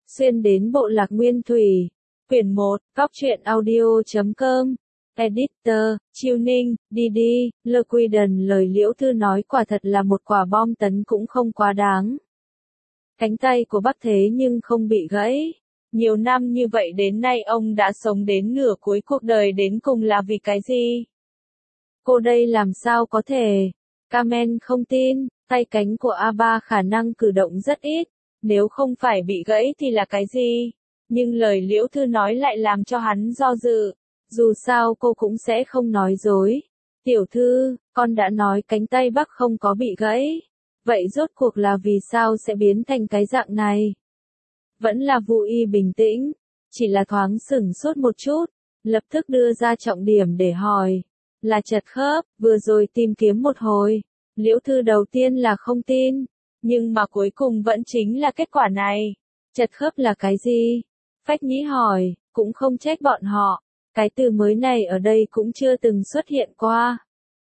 Xuyên đến bộ lạc Nguyên Thủy. Quyển 1, Góc truyện audio.com. Editor, Chiêu Ninh, Didi, Lequiden. Lời Liễu Thư nói quả thật là một quả bom tấn cũng không quá đáng. Cánh tay của bác thế nhưng không bị gãy. Nhiều năm như vậy đến nay ông đã sống đến nửa cuối cuộc đời, đến cùng là vì cái gì? Cô đây làm sao có thể? Carmen không tin, tay cánh của A3 khả năng cử động rất ít, nếu không phải bị gãy thì là cái gì? Nhưng lời Liễu Thư nói lại làm cho hắn do dự. Dù sao cô cũng sẽ không nói dối. Tiểu thư, con đã nói cánh tay bác không có bị gãy. Vậy rốt cuộc là vì sao sẽ biến thành cái dạng này? Vẫn là Vu Y bình tĩnh, chỉ là thoáng sửng sốt một chút, lập tức đưa ra trọng điểm để hỏi. Là chật khớp, vừa rồi tìm kiếm một hồi. Liễu Thư đầu tiên là không tin, nhưng mà cuối cùng vẫn chính là kết quả này. Chật khớp là cái gì? Phách Nhĩ hỏi, cũng không trách bọn họ. Cái từ mới này ở đây cũng chưa từng xuất hiện qua.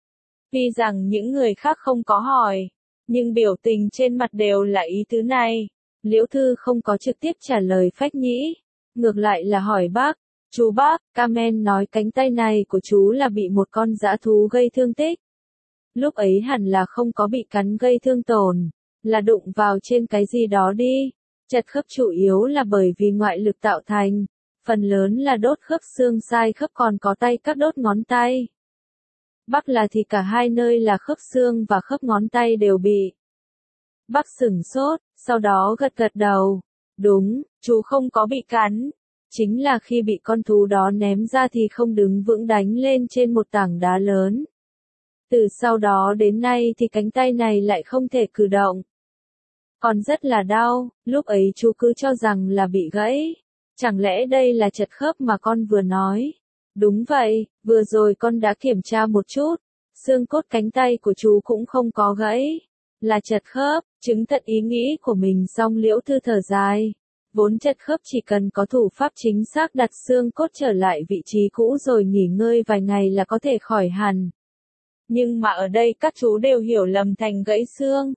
Tuy rằng những người khác không có hỏi, nhưng biểu tình trên mặt đều là ý tứ này. Liễu Thư không có trực tiếp trả lời Phách Nhĩ, ngược lại là hỏi bác. Chú bác, Carmen nói cánh tay này của chú là bị một con dã thú gây thương tích. Lúc ấy hẳn là không có bị cắn gây thương tổn, là đụng vào trên cái gì đó đi. Chật khớp chủ yếu là bởi vì ngoại lực tạo thành, phần lớn là đốt khớp xương sai khớp, còn có tay các đốt ngón tay. Bác là thì cả hai nơi là khớp xương và khớp ngón tay đều bị. Bác sửng sốt, sau đó gật gật đầu. Đúng, chú không có bị cắn. Chính là khi bị con thú đó ném ra thì không đứng vững, đánh lên trên một tảng đá lớn. Từ sau đó đến nay thì cánh tay này lại không thể cử động. Còn rất là đau, lúc ấy chú cứ cho rằng là bị gãy. Chẳng lẽ đây là chật khớp mà con vừa nói? Đúng vậy, vừa rồi con đã kiểm tra một chút. Xương cốt cánh tay của chú cũng không có gãy. Là chật khớp, chứng thật ý nghĩ của mình xong Liễu Thư thở dài. Vốn chật khớp chỉ cần có thủ pháp chính xác đặt xương cốt trở lại vị trí cũ rồi nghỉ ngơi vài ngày là có thể khỏi hẳn. Nhưng mà ở đây các chú đều hiểu lầm thành gãy xương.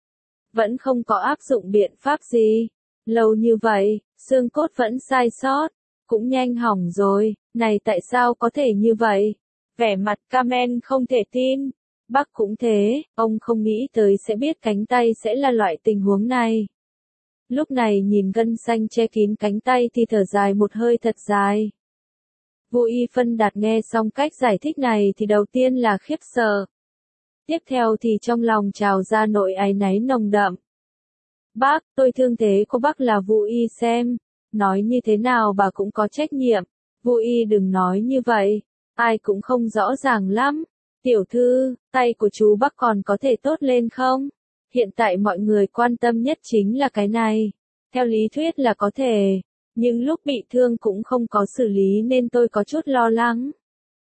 Vẫn không có áp dụng biện pháp gì. Lâu như vậy, xương cốt vẫn sai sót, cũng nhanh hỏng rồi, này tại sao có thể như vậy? Vẻ mặt Carmen không thể tin. Bác cũng thế, ông không nghĩ tới sẽ biết cánh tay sẽ là loại tình huống này. Lúc này nhìn gân xanh che kín cánh tay thì thở dài một hơi thật dài. Vu Y phân đạt nghe xong cách giải thích này thì đầu tiên là khiếp sợ. Tiếp theo thì trong lòng trào ra nỗi áy náy nồng đậm. Bác, tôi thương thế của bác là Vu Y xem. Nói như thế nào bà cũng có trách nhiệm. Vu Y đừng nói như vậy. Ai cũng không rõ ràng lắm. Tiểu thư, tay của chú bác còn có thể tốt lên không? Hiện tại mọi người quan tâm nhất chính là cái này. Theo lý thuyết là có thể. Nhưng lúc bị thương cũng không có xử lý nên tôi có chút lo lắng.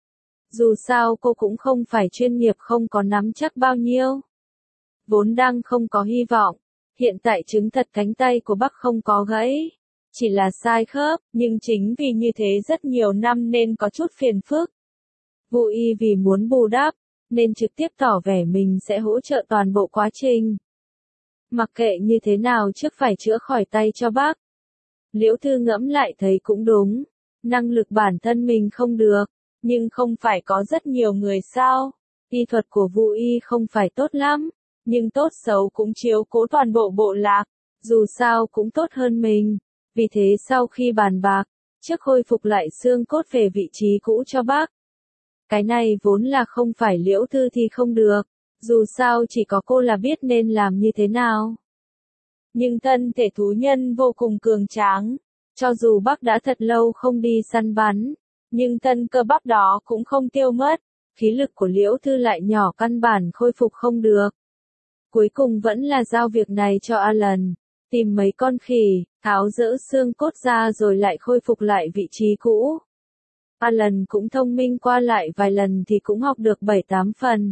Dù sao cô cũng không phải chuyên nghiệp, không có nắm chắc bao nhiêu. Vốn đang không có hy vọng. Hiện tại chứng thật cánh tay của bác không có gãy. Chỉ là sai khớp, nhưng chính vì như thế rất nhiều năm nên có chút phiền phức. Vu Y vì muốn bù đắp, nên trực tiếp tỏ vẻ mình sẽ hỗ trợ toàn bộ quá trình. Mặc kệ như thế nào trước phải chữa khỏi tay cho bác. Liễu Thư ngẫm lại thấy cũng đúng. Năng lực bản thân mình không được, nhưng không phải có rất nhiều người sao. Y thuật của Vu Y không phải tốt lắm, nhưng tốt xấu cũng chiếu cố toàn bộ bộ lạc. Dù sao cũng tốt hơn mình. Vì thế sau khi bàn bạc, trước khôi phục lại xương cốt về vị trí cũ cho bác. Cái này vốn là không phải Liễu Thư thì không được. Dù sao chỉ có cô là biết nên làm như thế nào. Nhưng thân thể thú nhân vô cùng cường tráng. Cho dù bác đã thật lâu không đi săn bắn, nhưng thân cơ bắp đó cũng không tiêu mất. Khí lực của Liễu Thư lại nhỏ, căn bản khôi phục không được. Cuối cùng vẫn là giao việc này cho Alan. Tìm mấy con khỉ, tháo dỡ xương cốt ra rồi lại khôi phục lại vị trí cũ. Alan cũng thông minh, qua lại vài lần thì cũng học được 7-8 phần.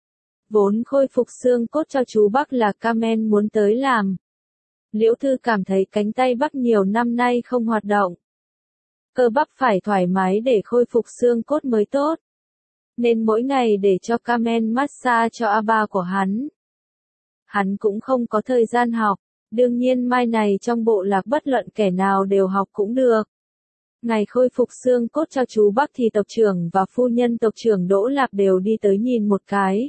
Vốn khôi phục xương cốt cho chú bác là Carmen muốn tới làm. Liễu Thư cảm thấy cánh tay bác nhiều năm nay không hoạt động. Cơ bắp phải thoải mái để khôi phục xương cốt mới tốt. Nên mỗi ngày để cho Carmen massage cho A3 của hắn. Hắn cũng không có thời gian học, Đương nhiên mai này trong bộ lạc bất luận kẻ nào đều học cũng được. Ngày khôi phục xương cốt cho chú Bắc thì tộc trưởng và phu nhân tộc trưởng Đỗ Lạp đều đi tới nhìn một cái.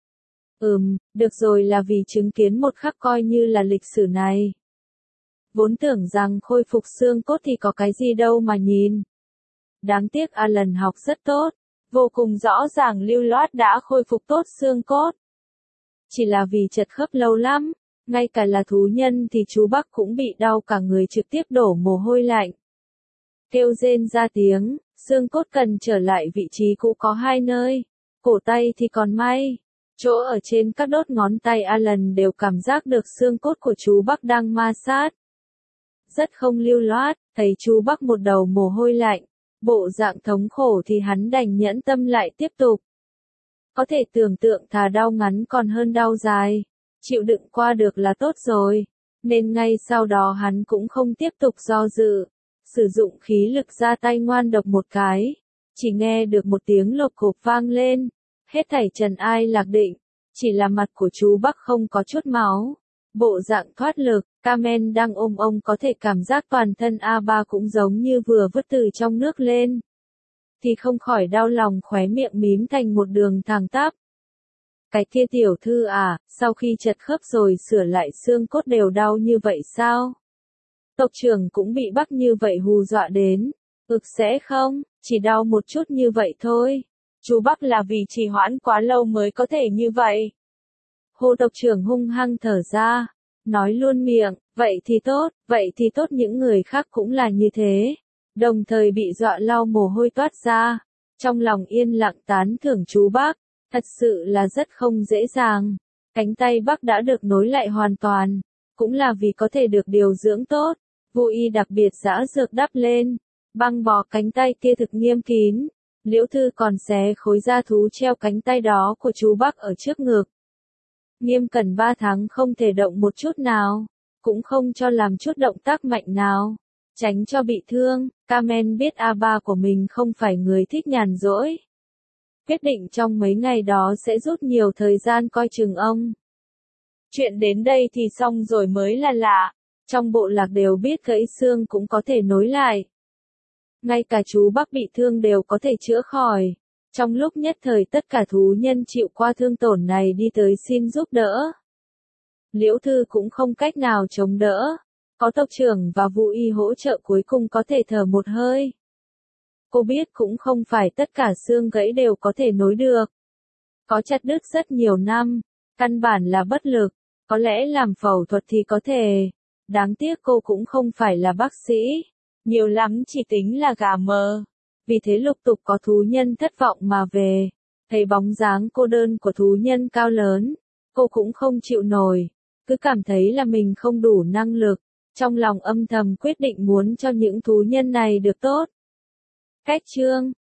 Được rồi, là vì chứng kiến một khắc coi như là lịch sử này. Vốn tưởng rằng khôi phục xương cốt thì có cái gì đâu mà nhìn. Đáng tiếc Alan học rất tốt, vô cùng rõ ràng lưu loát đã khôi phục tốt xương cốt. Chỉ là vì chật khớp lâu lắm, ngay cả là thú nhân thì chú Bắc cũng bị đau cả người, trực tiếp đổ mồ hôi lạnh. Kêu rên ra tiếng, xương cốt cần trở lại vị trí cũ có hai nơi, cổ tay thì còn may. Chỗ ở trên các đốt ngón tay Alan đều cảm giác được xương cốt của chú Bắc đang ma sát. Rất không lưu loát, thấy chú Bắc một đầu mồ hôi lạnh, bộ dạng thống khổ thì hắn đành nhẫn tâm lại tiếp tục. Có thể tưởng tượng thà đau ngắn còn hơn đau dài, chịu đựng qua được là tốt rồi, nên ngay sau đó hắn cũng không tiếp tục do dự, sử dụng khí lực ra tay ngoan độc một cái, chỉ nghe được một tiếng lộp cộp vang lên, hết thảy trần ai lạc định, chỉ là mặt của chú Bắc không có chút máu, bộ dạng thoát lực. Carmen đang ôm ông có thể cảm giác toàn thân A3 cũng giống như vừa vớt từ trong nước lên. Thì không khỏi đau lòng, khóe miệng mím thành một đường thẳng tắp. Cái kia tiểu thư à, sau khi chật khớp rồi sửa lại xương cốt đều đau như vậy sao? Tộc trưởng cũng bị Bắc như vậy hù dọa đến. Sẽ không, chỉ đau một chút như vậy thôi. Chú Bắc là vì trì hoãn quá lâu mới có thể như vậy. Hồ tộc trưởng hung hăng thở ra. Nói luôn miệng, vậy thì tốt, những người khác cũng là như thế. Đồng thời bị dọa lau mồ hôi toát ra. Trong lòng yên lặng tán thưởng chú Bắc, thật sự là rất không dễ dàng. Cánh tay Bắc đã được nối lại hoàn toàn, cũng là vì có thể được điều dưỡng tốt. Vô y đặc biệt giã dược đắp lên, băng bó cánh tay kia thực nghiêm kín. Liễu Thư còn xé khối da thú treo cánh tay đó của chú Bắc ở trước ngực. Nghiêm cẩn 3 tháng không thể động một chút nào, cũng không cho làm chút động tác mạnh nào, tránh cho bị thương. Carmen biết A3 của mình không phải người thích nhàn rỗi. Quyết định trong mấy ngày đó sẽ rút nhiều thời gian coi chừng ông. Chuyện đến đây thì xong rồi mới là lạ, trong bộ lạc đều biết gãy xương cũng có thể nối lại. Ngay cả chú Bắc bị thương đều có thể chữa khỏi. Trong lúc nhất thời tất cả thú nhân chịu qua thương tổn này đi tới xin giúp đỡ. Liễu Thư cũng không cách nào chống đỡ. Có tộc trưởng và Vũ Y hỗ trợ cuối cùng có thể thở một hơi. Cô biết cũng không phải tất cả xương gãy đều có thể nối được. Có chặt đứt rất nhiều năm, căn bản là bất lực, có lẽ làm phẫu thuật thì có thể. Đáng tiếc cô cũng không phải là bác sĩ, nhiều lắm chỉ tính là gà mờ. Vì thế lục tục có thú nhân thất vọng mà về, thấy bóng dáng cô đơn của thú nhân cao lớn, cô cũng không chịu nổi, cứ cảm thấy là mình không đủ năng lực, trong lòng âm thầm quyết định muốn cho những thú nhân này được tốt. Cách chương